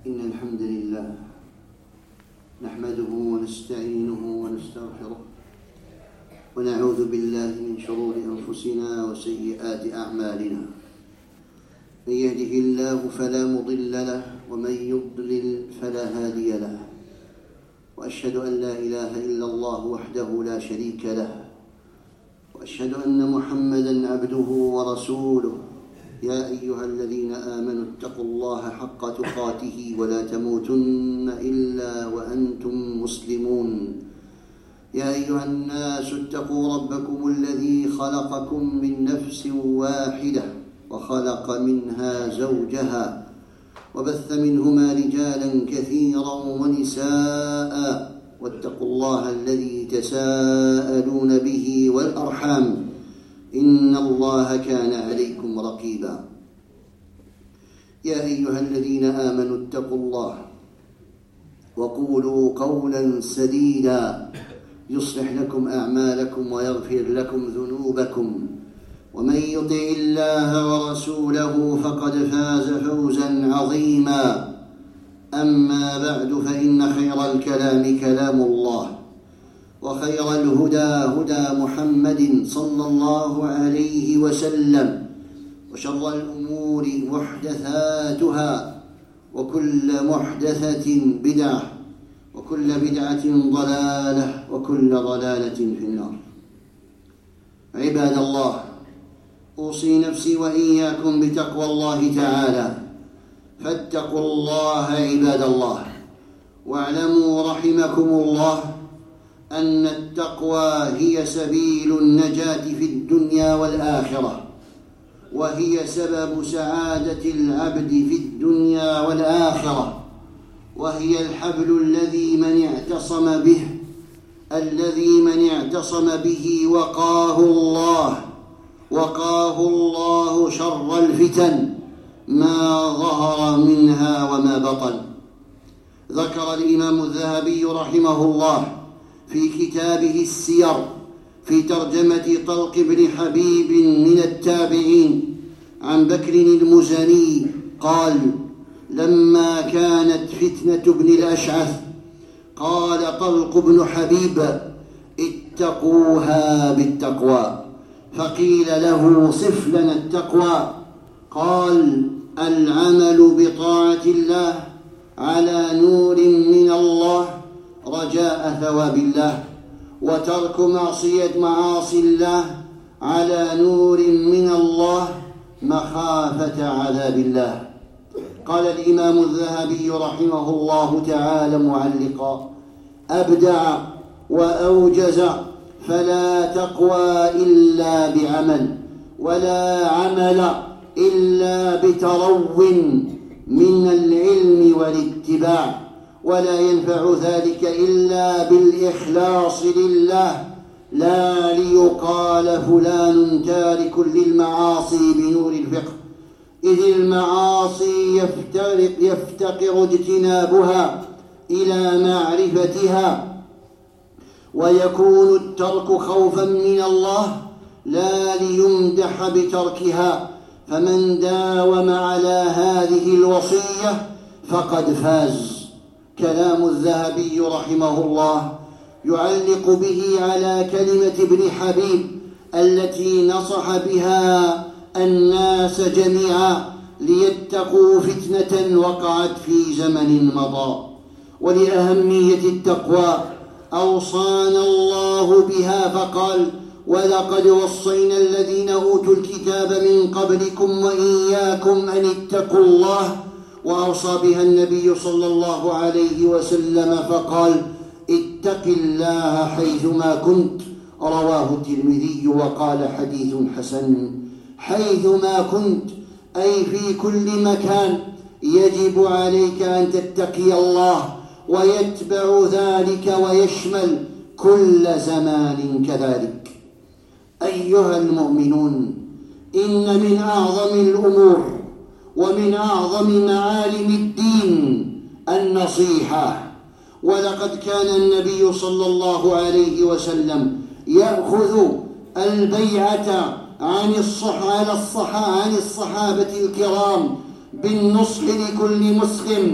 إن الحمد لله نحمده ونستعينه ونستغفره ونعوذ بالله من شرور أنفسنا وسيئات أعمالنا. من يهده الله فلا مضل له ومن يضلل فلا هادي له، وأشهد أن لا إله إلا الله وحده لا شريك له، وأشهد أن محمدًا عبده ورسوله. يا أيها الذين آمنوا اتقوا الله حق تقاته ولا تموتن إلا وأنتم مسلمون. يا أيها الناس اتقوا ربكم الذي خلقكم من نفس واحدة وخلق منها زوجها وبث منهما رجالا كثيرا ونساء، واتقوا الله الذي تساءلون به والأرحام إن الله كان عليكم رقيبا. يا أيها الذين آمنوا اتقوا الله وقولوا قولا سديدا يصلح لكم أعمالكم ويغفر لكم ذنوبكم، ومن يطع الله ورسوله فقد فاز فوزا عظيما. أما بعد، فإن خير الكلام كلام الله، وخير الهدى هدى محمد صلى الله عليه وسلم، وشر الأمور محدثاتها، وكل محدثة بدعة، وكل بدعة ضلالة، وكل ضلالة في النار. عباد الله، أوصي نفسي وإياكم بتقوى الله تعالى، فاتقوا الله عباد الله. واعلموا رحمكم الله أن التقوى هي سبيل النجاة في الدنيا والآخرة، وهي سبب سعادة العبد في الدنيا والآخرة، وهي الحبل الذي من اعتصم به وقاه الله شر الفتن ما ظهر منها وما بطن. ذكر الإمام الذهبي رحمه الله في كتابه السير في ترجمة طلق بن حبيب من التابعين عن بكر المزني قال: لما كانت فتنة ابن الأشعث قال طلق بن حبيب: اتقوها بالتقوى. فقيل له: صف لنا التقوى. قال: العمل بطاعة الله على نور من الله رجاء ثواب الله، وترك معاصي الله على نور من الله مخافة عذاب الله. قال الإمام الذهبي رحمه الله تعالى معلقا: أبدع وأوجز، فلا تقوى إلا بعمل، ولا عمل إلا بترو من العلم والاتباع، ولا ينفع ذلك إلا بالإخلاص لله، لا ليقال فلان تارك للمعاصي بنور الفقه، إذ المعاصي يفتقر اجتنابها إلى معرفتها، ويكون الترك خوفا من الله لا ليمدح بتركها. فمن داوم على هذه الوصية فقد فاز. كلام الذهبي رحمه الله يعلق به على كلمة ابن حبيب التي نصح بها الناس جميعا ليتقوا فتنة وقعت في زمن مضى. ولأهمية التقوى أوصانا الله بها فقال: ولقد وصينا الذين أوتوا الكتاب من قبلكم وإياكم أن اتقوا الله. وأوصى بها النبي صلى الله عليه وسلم فقال: اتق الله حيثما كنت. رواه الترمذي وقال: حديث حسن. حيثما كنت أي في كل مكان يجب عليك أن تتقي الله، ويتبع ذلك ويشمل كل زمان كذلك. أيها المؤمنون، إن من أعظم الأمور ومن أعظم معالم الدين النصيحة. ولقد كان النبي صلى الله عليه وسلم يأخذ البيعة عن الصحابة الكرام بالنصح لكل مسلم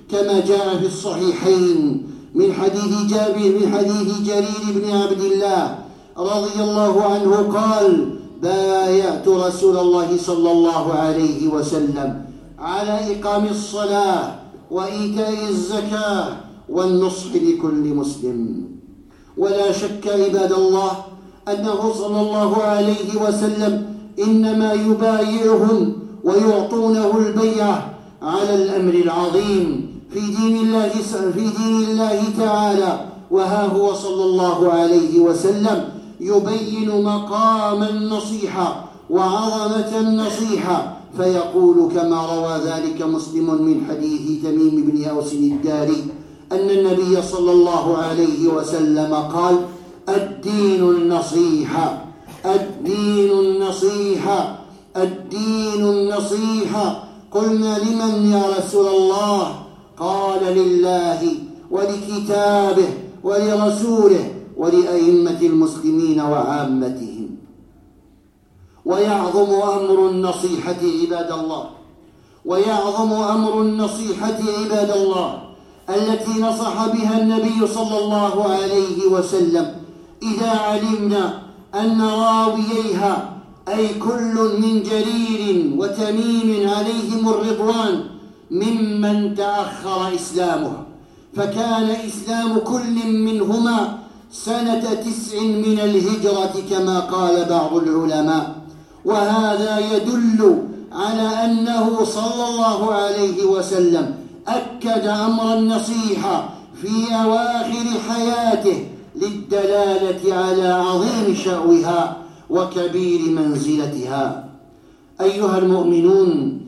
كما جاء في الصحيحين من حديث جرير بن عبد الله رضي الله عنه قال: بايعت رسول الله صلى الله عليه وسلم على إقام الصلاة وإيتاء الزكاة والنصح لكل مسلم. ولا شك عباد الله أنه صلى الله عليه وسلم إنما يبايعهم ويعطونه البيعة على الأمر العظيم في دين الله تعالى. وها هو صلى الله عليه وسلم يبين مقام النصيحة وعظمة النصيحة، فيقول كما روى ذلك مسلم من حديث تميم بن أوس الداري أن النبي صلى الله عليه وسلم قال: الدين النصيحة، الدين النصيحة، الدين النصيحة. قلنا: لمن يا رسول الله؟ قال: لله ولكتابه ولرسوله ولأئمة المسلمين وعامتهم. ويعظم أمر النصيحة عباد الله، ويعظم أمر النصيحة عباد الله التي نصح بها النبي صلى الله عليه وسلم إذا علمنا أن راوييها أي كل من جرير وتميم عليهم الرضوان ممن تأخر إسلامه، فكان إسلام كل منهما سنة 9 من الهجرة كما قال بعض العلماء. وهذا يدل على أنه صلى الله عليه وسلم أكد أمر النصيحة في أواخر حياته للدلالة على عظيم شأوها وكبير منزلتها. أيها المؤمنون،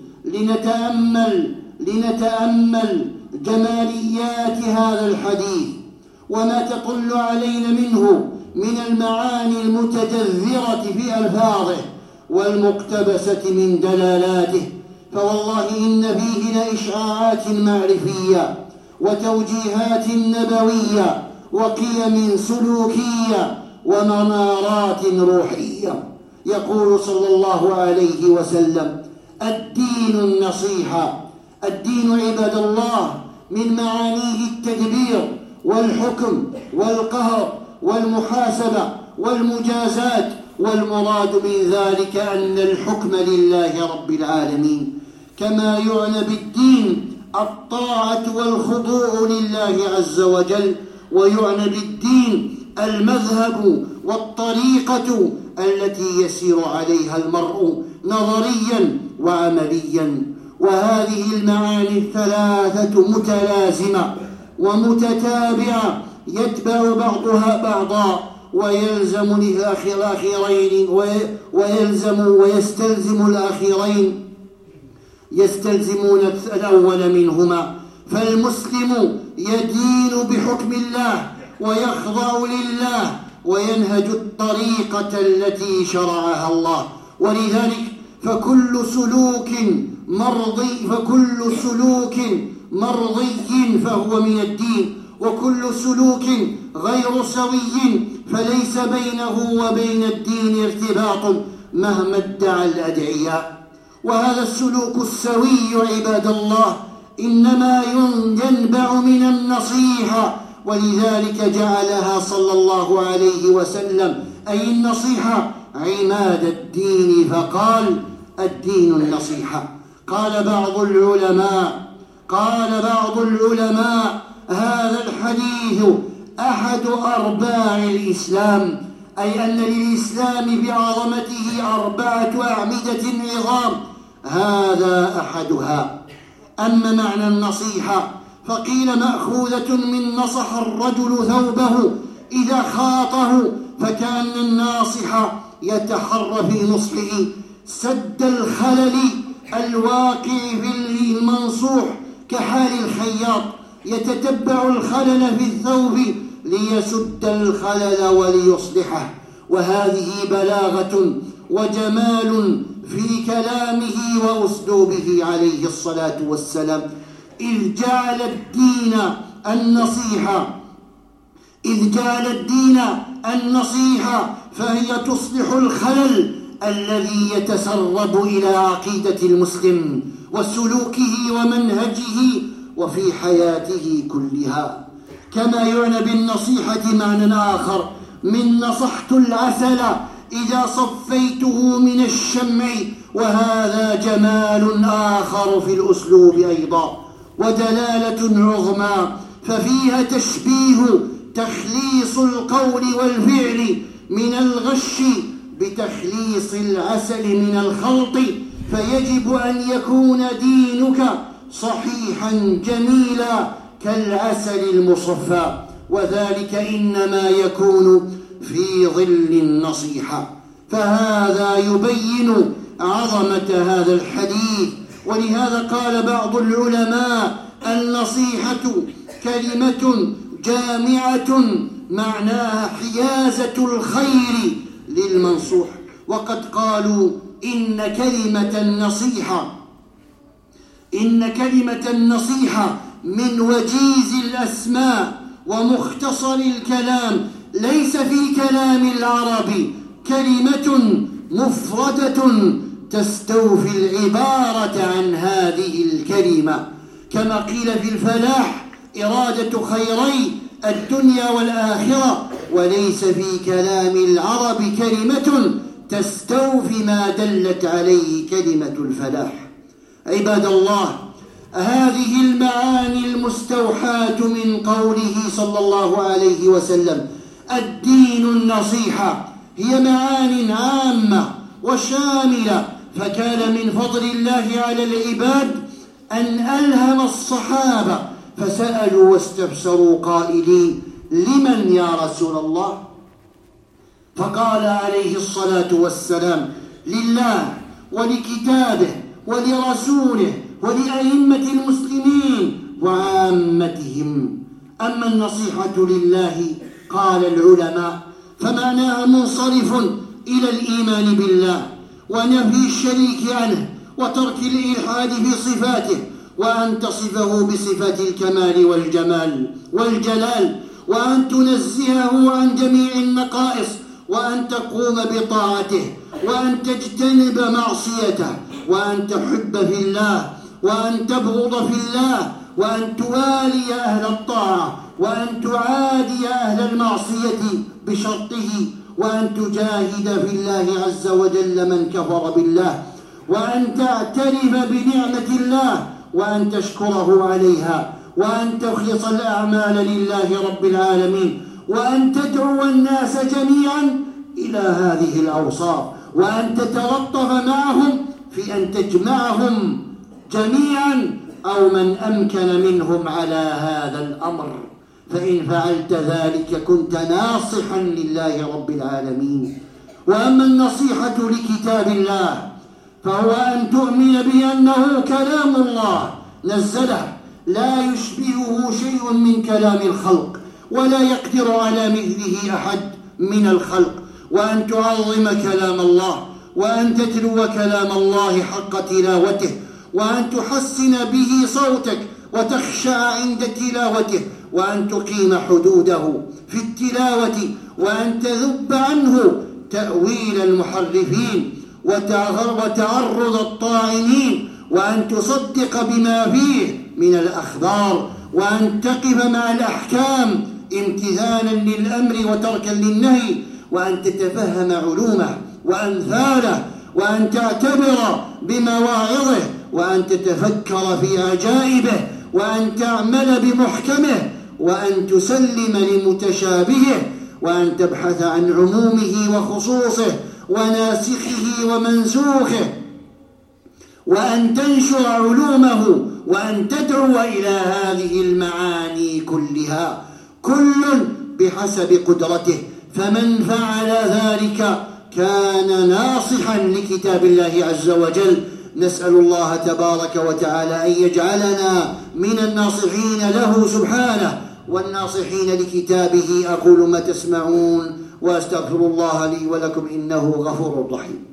لنتأمل جماليات هذا الحديث وما تطل علينا منه من المعاني المتجذرة في ألفاظه والمقتبسة من دلالاته. فوالله إن فيه لإشعاعات معرفية وتوجيهات نبوية وقيم سلوكية ومنارات روحية. يقول صلى الله عليه وسلم: الدين النصيحة. الدين عباد الله من معانيه التدبير والحكم والقهر والمحاسبة والمجازات، والمراد من ذلك أن الحكم لله رب العالمين، كما يعنى بالدين الطاعة والخضوع لله عز وجل، ويعنى بالدين المذهب والطريقة التي يسير عليها المرء نظريا وعمليا. وهذه المعاني الثلاثة متلازمة ومتتابعة يتبع بعضها بعضا، ويلزم الأخيرين ويستلزم الأخيرين يستلزمون الأول منهما. فالمسلم يدين بحكم الله ويخضع لله وينهج الطريقة التي شرعها الله. ولذلك فكل سلوك مرضي فهو من الدين، وكل سلوك غير سوي فليس بينه وبين الدين ارتباط مهما ادعى الأدعياء. وهذا السلوك السوي عباد الله إنما ينبع من النصيحة، ولذلك جعلها صلى الله عليه وسلم أي النصيحة عماد الدين، فقال: الدين النصيحة. قال بعض العلماء هذا الحديث أحد أرباع الإسلام، أي أن للإسلام بعظمته 4 أعمدة عظام، هذا أحدها. أما معنى النصيحة فقيل مأخوذة من نصح الرجل ثوبه إذا خاطه، فكأن الناصح يتحرى في نصحه سد الخلل الواقع في المنصوح، كحال الخياط يتتبع الخلل في الثوب ليسد الخلل وليصلحه. وهذه بلاغة وجمال في كلامه وأسلوبه عليه الصلاة والسلام، إذ جعل الدين النصيحة فهي تصلح الخلل الذي يتسرب إلى عقيدة المسلم وسلوكه ومنهجه وفي حياته كلها. كما يعنى بالنصيحة معنى آخر من نصحت العسل إذا صفيته من الشمع، وهذا جمال آخر في الأسلوب أيضا ودلالة عظمى، ففيها تشبيه تخليص القول والفعل من الغش بتخليص العسل من الخلط، فيجب أن يكون دينك صحيحا جميلا كالعسل المصفى، وذلك إنما يكون في ظل النصيحة. فهذا يبين عظمة هذا الحديث، ولهذا قال بعض العلماء: النصيحة كلمة جامعة معناها حيازة الخير للمنصوح. وقد قالوا إن كلمة النصيحة من وجيز الأسماء ومختصر الكلام، ليس في كلام العرب كلمة مفردة تستوفي العبارة عن هذه الكلمة، كما قيل في الفلاح: إرادة خيري الدنيا والآخرة. وليس في كلام العرب كلمة تستوفي ما دلت عليه كلمة الفلاح. عباد الله، هذه المعاني المستوحاة من قوله صلى الله عليه وسلم: الدين النصيحة، هي معان عامة وشاملة، فكان من فضل الله على العباد أن ألهم الصحابة فسألوا واستفسروا قائلين: لمن يا رسول الله؟ فقال عليه الصلاة والسلام: لله ولكتابه ولرسوله ولأئمة المسلمين وعامتهم. أما النصيحة لله، قال العلماء، فمعناها منصرف إلى الإيمان بالله ونفي الشريك عنه وترك الإلحاد في صفاته، وأن تصفه بصفات الكمال والجمال والجلال، وأن تنزهه عن جميع النقائص، وأن تقوم بطاعته، وأن تجتنب معصيته، وأن تحب في الله، وأن تبغض في الله، وأن توالي أهل الطاعة، وأن تعادي أهل المعصية بشرطه، وأن تجاهد في الله عز وجل من كفر بالله، وأن تعترف بنعمة الله، وأن تشكره عليها، وأن تخلص الأعمال لله رب العالمين، وأن تدعو الناس جميعا إلى هذه الأوصاف، وأن تتلطف معهم في أن تجمعهم جميعا أو من أمكن منهم على هذا الأمر، فإن فعلت ذلك كنت ناصحا لله رب العالمين. وأما النصيحة لكتاب الله فهو أن تؤمن بأنه كلام الله نزله، لا يشبهه شيء من كلام الخلق، ولا يقدر على مثله أحد من الخلق، وأن تعظم كلام الله، وأن تتلو كلام الله حق تلاوته، وأن تحسن به صوتك وتخشع عند تلاوته، وأن تقيم حدوده في التلاوة، وأن تذب عنه تأويل المحرفين وتعرض الطاعنين، وأن تصدق بما فيه من الأخبار، وأن تقف مع الأحكام امتثالا للأمر وتركا للنهي، وأن تتفهم علومه وأمثاله، وأن تعتبر بمواعظه، وأن تتفكر في عجائبه، وأن تعمل بمحكمه، وأن تسلم لمتشابهه، وأن تبحث عن عمومه وخصوصه وناسخه ومنسوخه، وأن تنشر علومه، وأن تدعو إلى هذه المعاني كلها، كل بحسب قدرته. فمن فعل ذلك كان ناصحا لكتاب الله عز وجل. نسأل الله تبارك وتعالى أن يجعلنا من الناصحين له سبحانه والناصحين لكتابه. أقول ما تسمعون وأستغفر الله لي ولكم إنه غفور رحيم.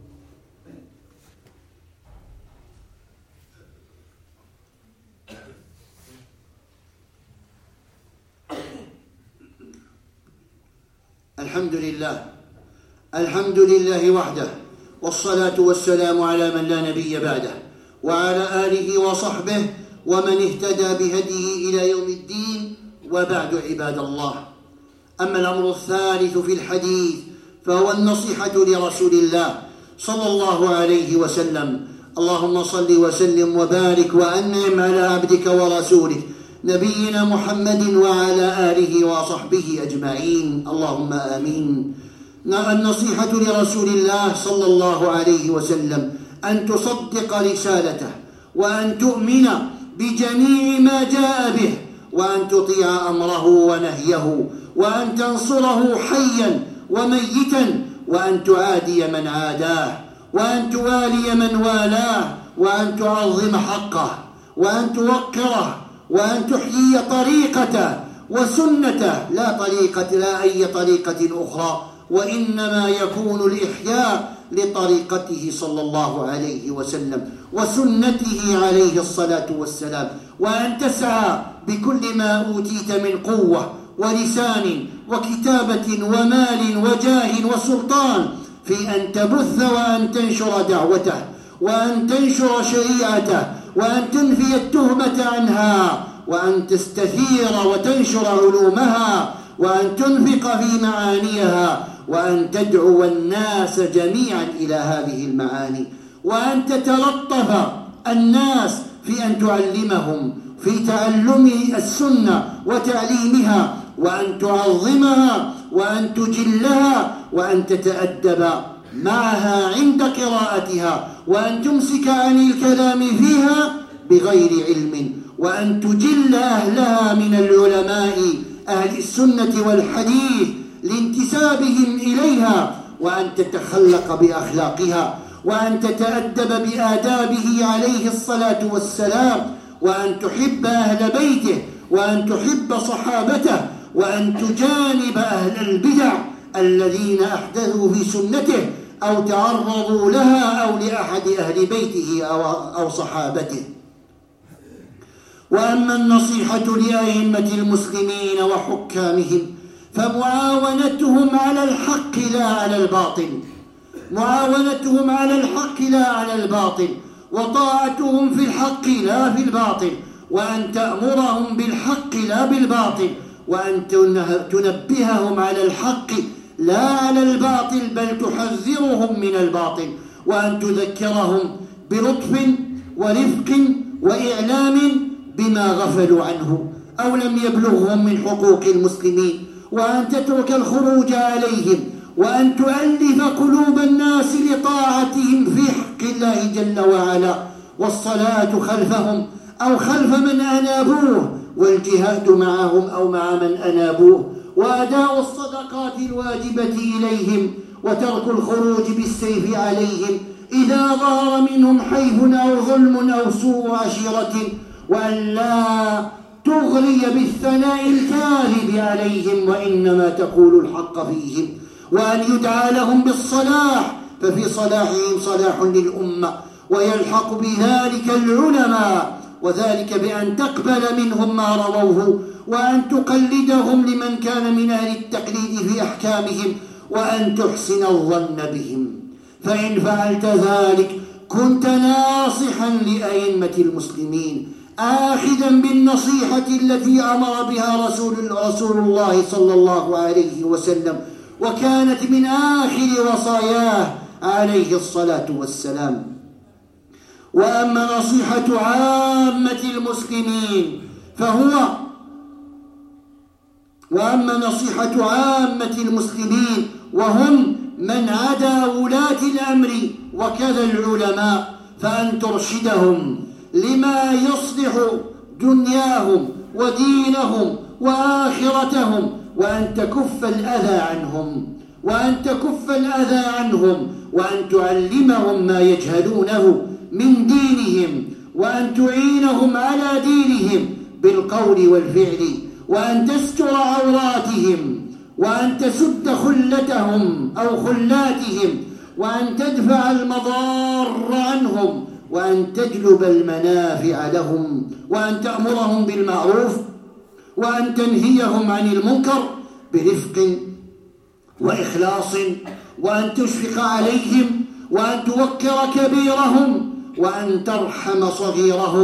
الحمد لله وحده، والصلاة والسلام على من لا نبي بعده، وعلى آله وصحبه ومن اهتدى بهديه إلى يوم الدين. وبعد عباد الله، أما الأمر الثالث في الحديث فهو النصيحة لرسول الله صلى الله عليه وسلم. اللهم صل وسلم وبارك وأنعم على عبدك ورسولك نبينا محمد وعلى آله وصحبه أجمعين، اللهم آمين. النصيحة لرسول الله صلى الله عليه وسلم أن تصدق رسالته، وأن تؤمن بجميع ما جاء به، وأن تطيع أمره ونهيه، وأن تنصره حيا وميتا، وأن تعادي من عاداه، وأن توالي من والاه، وأن تعظم حقه، وأن توقره، وأن تحيي طريقته وسنته، لا أي طريقة أخرى، وإنما يكون الإحياء لطريقته صلى الله عليه وسلم وسنته عليه الصلاة والسلام، وأن تسعى بكل ما أوتيت من قوة ولسان وكتابة ومال وجاه وسلطان في أن تبث وأن تنشر دعوته، وأن تنشر شريعته، وأن تنفي التهمة عنها، وأن تستثير وتنشر علومها، وأن تنفق في معانيها، وأن تدعو الناس جميعا إلى هذه المعاني، وأن تتلطف الناس في أن تعلمهم في تعلم السنة وتعليمها، وأن تعظمها، وأن تجلها، وأن تتأدب معها عند قراءتها، وأن تمسك عن الكلام فيها بغير علم، وأن تجل أهلها من العلماء أهل السنة والحديث لانتسابهم إليها، وأن تتخلق بأخلاقها، وأن تتأدب بآدابه عليه الصلاة والسلام، وأن تحب أهل بيته، وأن تحب صحابته، وأن تجانب أهل البدع الذين أحدثوا في سنته أو تعرضوا لها أو لأحد أهل بيته أو صحابته. وأما النصيحة لأئمة المسلمين وحكامهم فمعاونتهم على الحق لا على الباطل، معاونتهم على الحق لا على الباطل، وطاعتهم في الحق لا في الباطل، وأن تأمرهم بالحق لا بالباطل، وأن تنبههم على الحق لا على الباطل بل تحذرهم من الباطل، وأن تذكرهم بلطف ورفق وإعلام بما غفلوا عنه أو لم يبلغهم من حقوق المسلمين، وأن تترك الخروج عليهم، وأن تؤلف قلوب الناس لطاعتهم في حق الله جل وعلا، والصلاة خلفهم أو خلف من أنابوه، والجهاد معهم أو مع من أنابوه، وأداء الصدقات الواجبة إليهم، وترك الخروج بالسيف عليهم إذا ظهر منهم حيف أو ظلم أو سوء عشيرة، وأن لا تغري بالثناء الكاذب عليهم، وإنما تقول الحق فيهم، وأن يدعى لهم بالصلاح، ففي صلاحهم صلاح للأمة، ويلحق بذلك العلماء، وذلك بأن تقبل منهم ما رووه، وأن تقلدهم لمن كان من أهل التقليد في أحكامهم، وأن تحسن الظن بهم، فإن فعلت ذلك كنت ناصحا لأئمة المسلمين آخذا بالنصيحة التي أمر بها رسول الله صلى الله عليه وسلم، وكانت من آخر وصاياه عليه الصلاة والسلام. وأما نصيحة عامة المسلمين وهم من عدا ولاة الأمر وكذا العلماء، فأن ترشدهم لما يصلح دنياهم ودينهم وآخرتهم، وأن تكف الأذى عنهم، وأن تعلمهم ما يجهلونه من دينهم، وأن تعينهم على دينهم بالقول والفعل، وأن تستر عوراتهم، وأن تسد خلتهم أو خلاتهم، وأن تدفع المضار عنهم، وأن تجلب المنافع لهم، وأن تأمرهم بالمعروف، وأن تنهيهم عن المنكر برفق وإخلاص، وأن تشفق عليهم، وأن توقر كبيرهم، وأن ترحم صغيرهم،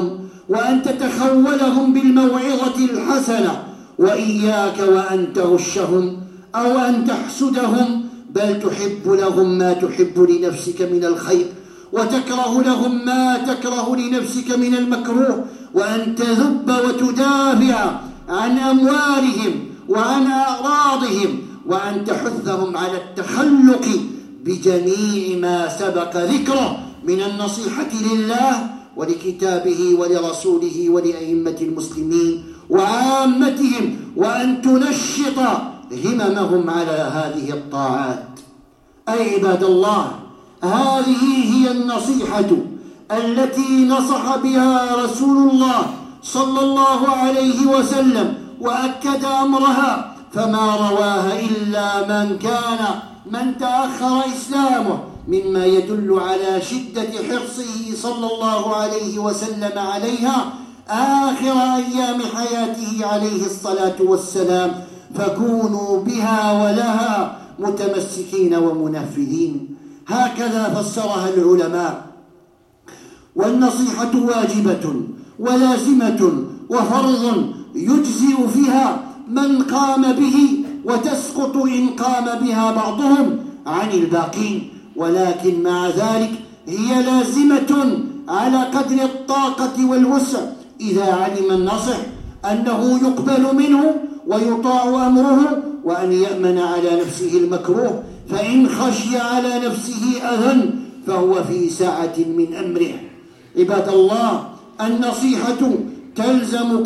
وأن تتخولهم بالموعظة الحسنة، وإياك وأن تغشهم أو أن تحسدهم، بل تحب لهم ما تحب لنفسك من الخير، وتكره لهم ما تكره لنفسك من المكروه، وأن تذب وتدافع عن أموالهم وعن أعراضهم، وأن تحثهم على التخلق بجميع ما سبق ذكره من النصيحة لله ولكتابه ولرسوله ولأئمة المسلمين وعامتهم، وأن تنشط هممهم على هذه الطاعات. أي عباد الله، هذه هي النصيحة التي نصح بها رسول الله صلى الله عليه وسلم وأكد أمرها، فما رواها إلا من تأخر إسلامه، مما يدل على شدة حرصه صلى الله عليه وسلم عليها آخر أيام حياته عليه الصلاة والسلام، فكونوا بها ولها متمسكين ومنفذين. هكذا فسرها العلماء. والنصيحة واجبة ولازمة وفرض يجزئ فيها من قام به، وتسقط إن قام بها بعضهم عن الباقين، ولكن مع ذلك هي لازمة على قدر الطاقة والوسع، إذا علم الناصح أنه يقبل منه ويطاع أمره، وأن يأمن على نفسه المكروه، فإن خشي على نفسه أذى فهو في سعة من أمره. عباد الله، النصيحة تلزم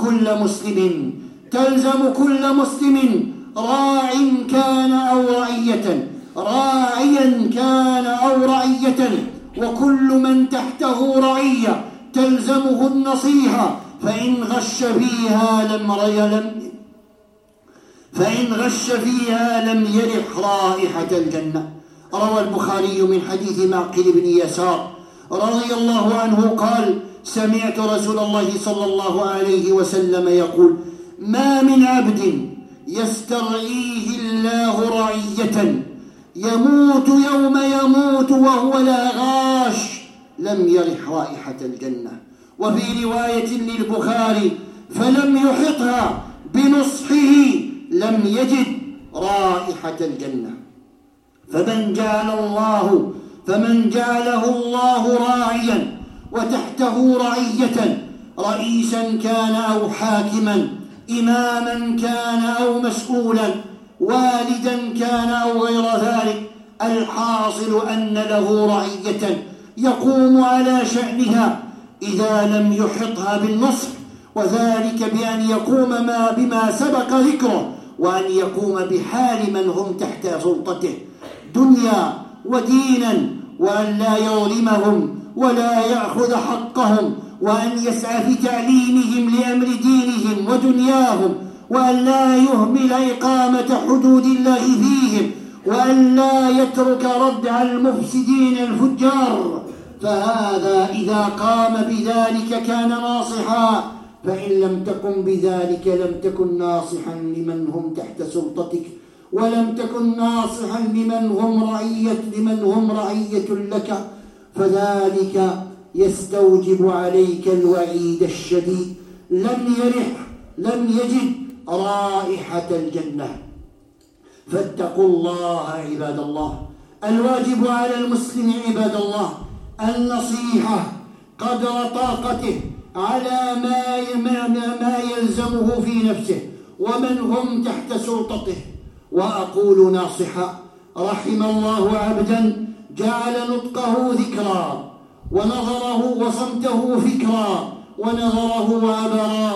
كل مسلم راع كان أو رعية، وكل من تحته رعية تلزمه النصيحة، فإن غش فيها لم يرح رائحة الجنة. روى البخاري من حديث معقل بن يسار رضي الله عنه قال: سمعت رسول الله صلى الله عليه وسلم يقول: ما من عبد يسترعيه الله رعية يموت يوم يموت وهو لا غاش لم يرح رائحة الجنة. وفي رواية للبخاري: فلم يحطها بنصحه لم يجد رائحة الجنة. فمن جعله الله راعيا وتحته رعية، رئيسا كان أو حاكما، إماما كان أو مسؤولا، والدا كان أو غير ذلك، الحاصل أن له رعية يقوم على شأنها إذا لم يحطها بالنصح، وذلك بأن يقوم بما سبق ذكره، وأن يقوم بحال من هم تحت سلطته دنيا ودينا، وأن لا يظلمهم ولا يأخذ حقهم، وأن يسعى في تعليمهم لأمر دينهم ودنياهم، وأن لا يهمل إقامة حدود الله فيهم، وأن لا يترك ردع المفسدين الفجار. فهذا إذا قام بذلك كان ناصحا، فإن لم تقم بذلك لم تكن ناصحا لمن هم تحت سلطتك، ولم تكن ناصحا لمن هم رعية لك، فذلك يستوجب عليك الوعيد الشديد: لم يجد رائحة الجنة. فاتقوا الله عباد الله. الواجب على المسلم عباد الله النصيحة قدر طاقته على ما يلزمه في نفسه ومن هم تحت سلطته. وأقول ناصحا: رحم الله عبدا جعل نطقه ذكرا، ونظره وصمته فكرا، ونظره عبرا،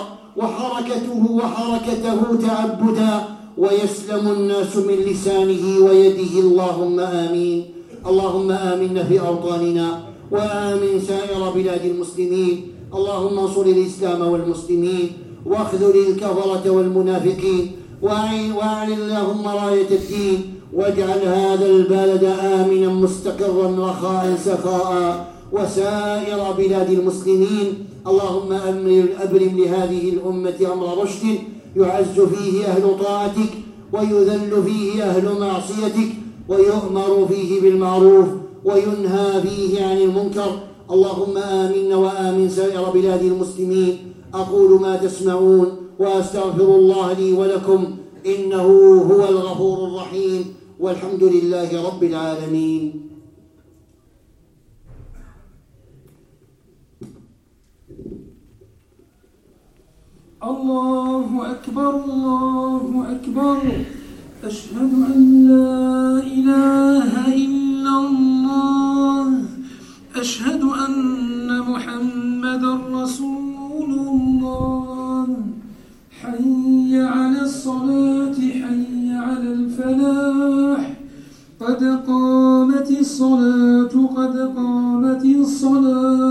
وحركته تعبدا، ويسلم الناس من لسانه ويده. اللهم آمين. اللهم آمنا في أوطاننا، وآمن سائر بلاد المسلمين. اللهم انصر الإسلام والمسلمين، واخذل الكفرة والمنافقين، وأعل اللهم راية الدين، واجعل هذا البلد آمنا مستقرا رخاء سخاء، وسائر بلاد المسلمين. اللهم أبرم لهذه الأمة أمر رشد يعز فيه أهل طاعتك، ويذل فيه أهل معصيتك، ويؤمر فيه بالمعروف، وينهى فيه عن المنكر، اللهم آمنا وآمن سائر بلاد المسلمين. أقول ما تسمعون وأستغفر الله لي ولكم إنه هو الغفور الرحيم، والحمد لله رب العالمين. الله أكبر الله أكبر، أشهد أن لا إله إلا الله، أشهد أن محمدا رسول الله. حي على الصلاة حي على الفلاح، قد قامت الصلاة قد قامت الصلاة.